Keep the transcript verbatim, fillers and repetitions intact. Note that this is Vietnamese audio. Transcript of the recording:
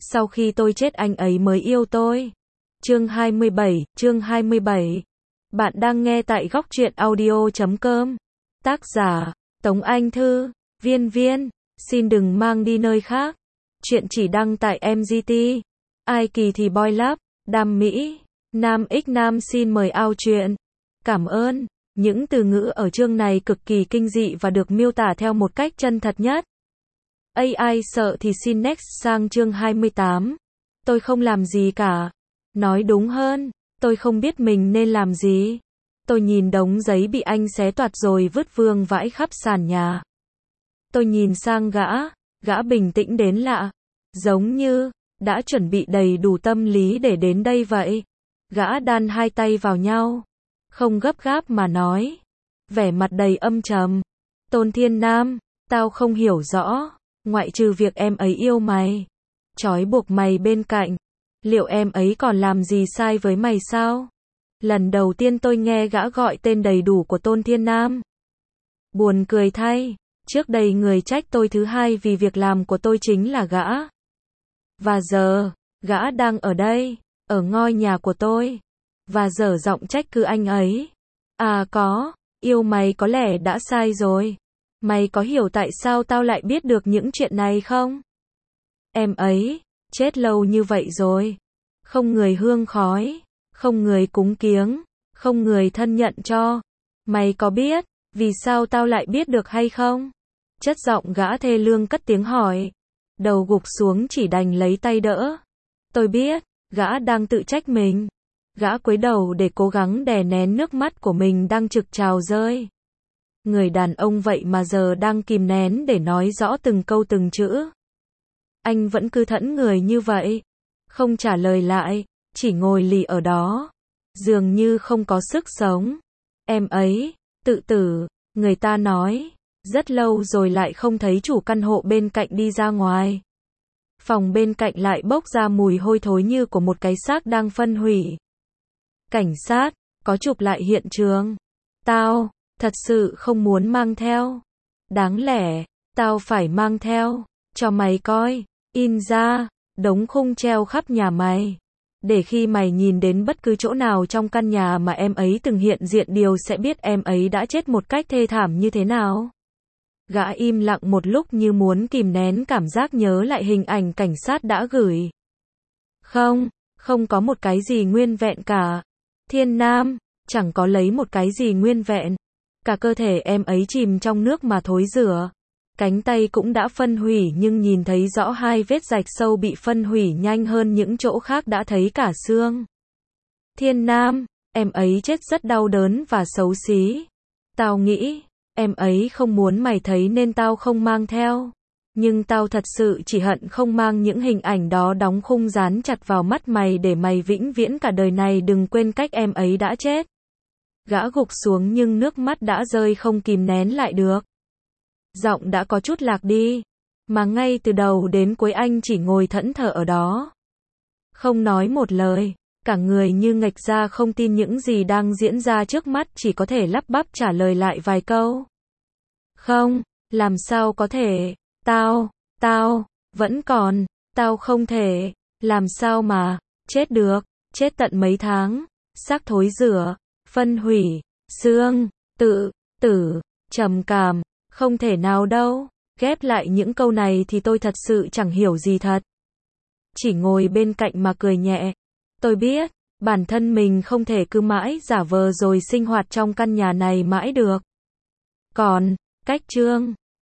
Sau khi tôi chết anh ấy mới yêu tôi. Chương hai mươi bảy, chương hai mươi bảy. Bạn đang nghe tại góc truyện audio chấm com. Tác giả, Tống Anh Thư, Viên Viên. Xin đừng mang đi nơi khác. Chuyện chỉ đăng tại em giê tê. Ai kỳ thì boy love, đam mỹ. Nam X Nam xin mời ao chuyện. Cảm ơn. Những từ ngữ ở chương này cực kỳ kinh dị và được miêu tả theo một cách chân thật nhất. a i sợ thì xin next sang chương hai mươi tám. Tôi không làm gì cả. Nói đúng hơn, tôi không biết mình nên làm gì. Tôi nhìn đống giấy bị anh xé toạc rồi vứt vương vãi khắp sàn nhà. Tôi nhìn sang gã, gã bình tĩnh đến lạ. Giống như, đã chuẩn bị đầy đủ tâm lý để đến đây vậy. Gã đan hai tay vào nhau. Không gấp gáp mà nói. Vẻ mặt đầy âm trầm. Tôn Thiên Nam, tao không hiểu rõ. Ngoại trừ việc em ấy yêu mày. Trói buộc mày bên cạnh. Liệu em ấy còn làm gì sai với mày sao? Lần đầu tiên tôi nghe gã gọi tên đầy đủ của Tôn Thiên Nam. Buồn cười thay. Trước đây người trách tôi thứ hai vì việc làm của tôi chính là gã. Và giờ, gã đang ở đây, ở ngôi nhà của tôi. Và dở giọng trách cứ anh ấy. À có, yêu mày có lẽ đã sai rồi. Mày có hiểu tại sao tao lại biết được những chuyện này không? Em ấy, chết lâu như vậy rồi. Không người hương khói, không người cúng kiếng, không người thân nhận cho. Mày có biết, vì sao tao lại biết được hay không? Chất giọng gã thê lương cất tiếng hỏi. Đầu gục xuống chỉ đành lấy tay đỡ. Tôi biết, gã đang tự trách mình. Gã cúi đầu để cố gắng đè nén nước mắt của mình đang trực trào rơi. Người đàn ông vậy mà giờ đang kìm nén để nói rõ từng câu từng chữ. Anh vẫn cứ thẫn người như vậy. Không trả lời lại, chỉ ngồi lì ở đó. Dường như không có sức sống. Em ấy, tự tử, người ta nói. Rất lâu rồi lại không thấy chủ căn hộ bên cạnh đi ra ngoài. Phòng bên cạnh lại bốc ra mùi hôi thối như của một cái xác đang phân hủy. Cảnh sát, có chụp lại hiện trường. Tao, thật sự không muốn mang theo. Đáng lẽ, tao phải mang theo, cho mày coi, in ra, đống khung treo khắp nhà mày. Để khi mày nhìn đến bất cứ chỗ nào trong căn nhà mà em ấy từng hiện diện điều sẽ biết em ấy đã chết một cách thê thảm như thế nào. Gã im lặng một lúc như muốn kìm nén cảm giác nhớ lại hình ảnh cảnh sát đã gửi. Không, không có một cái gì nguyên vẹn cả. Thiên Nam, chẳng có lấy một cái gì nguyên vẹn. Cả cơ thể em ấy chìm trong nước mà thối rữa. Cánh tay cũng đã phân hủy nhưng nhìn thấy rõ hai vết rạch sâu bị phân hủy nhanh hơn những chỗ khác đã thấy cả xương. Thiên Nam, em ấy chết rất đau đớn và xấu xí. Tao nghĩ, em ấy không muốn mày thấy nên tao không mang theo. Nhưng tao thật sự chỉ hận không mang những hình ảnh đó đóng khung dán chặt vào mắt mày để mày vĩnh viễn cả đời này đừng quên cách em ấy đã chết. Gã gục xuống nhưng nước mắt đã rơi không kìm nén lại được. Giọng đã có chút lạc đi. Mà ngay từ đầu đến cuối anh chỉ ngồi thẫn thờ ở đó. Không nói một lời. Cả người như nghệch ra không tin những gì đang diễn ra trước mắt chỉ có thể lắp bắp trả lời lại vài câu. Không, làm sao có thể. Tao, tao, vẫn còn, tao không thể, làm sao mà, chết được, chết tận mấy tháng, xác thối rữa, phân hủy, xương, tự, tử, trầm cảm, không thể nào đâu. Ghép lại những câu này thì tôi thật sự chẳng hiểu gì thật. Chỉ ngồi bên cạnh mà cười nhẹ. Tôi biết, bản thân mình không thể cứ mãi giả vờ rồi sinh hoạt trong căn nhà này mãi được. Còn, cách chương